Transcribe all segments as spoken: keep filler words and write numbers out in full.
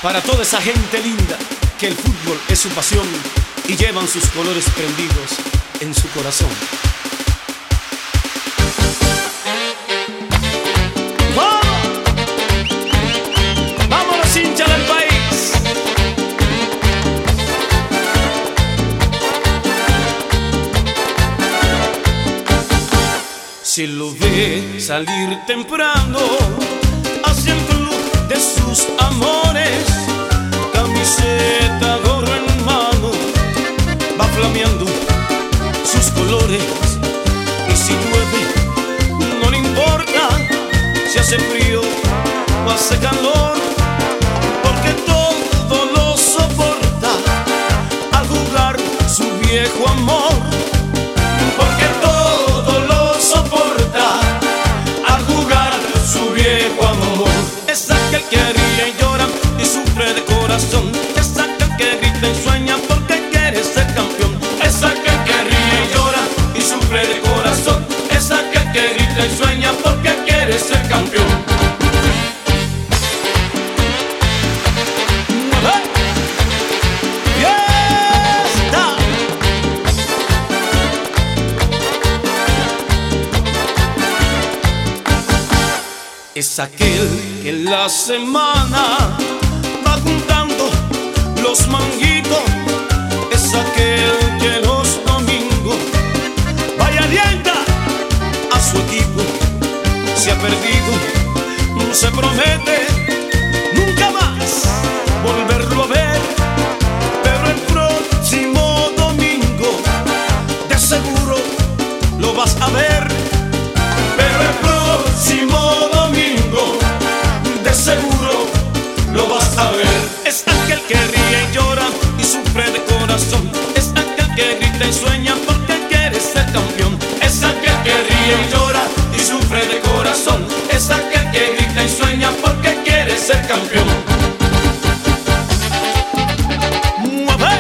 Para toda esa gente linda que el fútbol es su pasión y llevan sus colores prendidos en su corazón. ¡Vamos! ¡Vamos los hinchas del país! Si lo ve salir temprano hacia el club de sus amores, camiseta, gorro en mano, va flameando sus colores. Y si llueve, no le importa si hace frío o hace calor, porque todo lo soporta al jugar su viejo amor. Porque todo lo soporta al jugar su viejo amor. Es aquel que ríe y llora y sufre de corazón. Es aquel que grita y sueña porque quiere ser campeón. Es aquel que ríe y llora y sufre de corazón. Es aquel que grita y sueña porque quiere ser campeón. Es aquel que en la semana va juntando los manguitos. Es aquel que los domingos vaya alienta a su equipo. Se ha perdido, no se promete nunca más volverlo a ver, pero el próximo domingo de seguro lo vas a ver. Pero el próximo domingo de seguro lo vas a ver. Es aquel que ríe y llora y sufre de corazón. Es aquel que grita y sueña porque quiere ser campeón. Es aquel que ríe y llora y sufre de corazón. Es aquel que grita y sueña porque quiere ser campeón. ¡Mueve!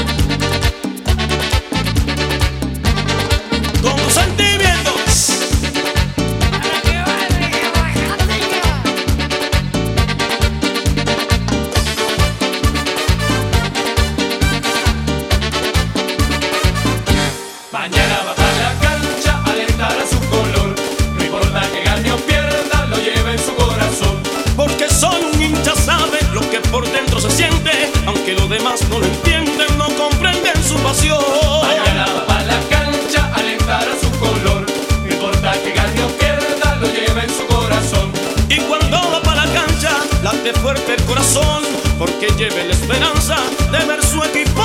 Con los sentimientos. Mañana va para la cancha a alentar a su color. No importa que gane o pierda, lo lleva en su corazón. Porque solo un hincha sabe lo que por dentro se siente, aunque los demás no lo entienden, no comprenden su pasión. Mañana va para la cancha a alentar a su color. No importa que gane o pierda, lo lleva en su corazón. Y cuando va para la cancha, late fuerte el corazón, porque lleva la esperanza de ver su equipo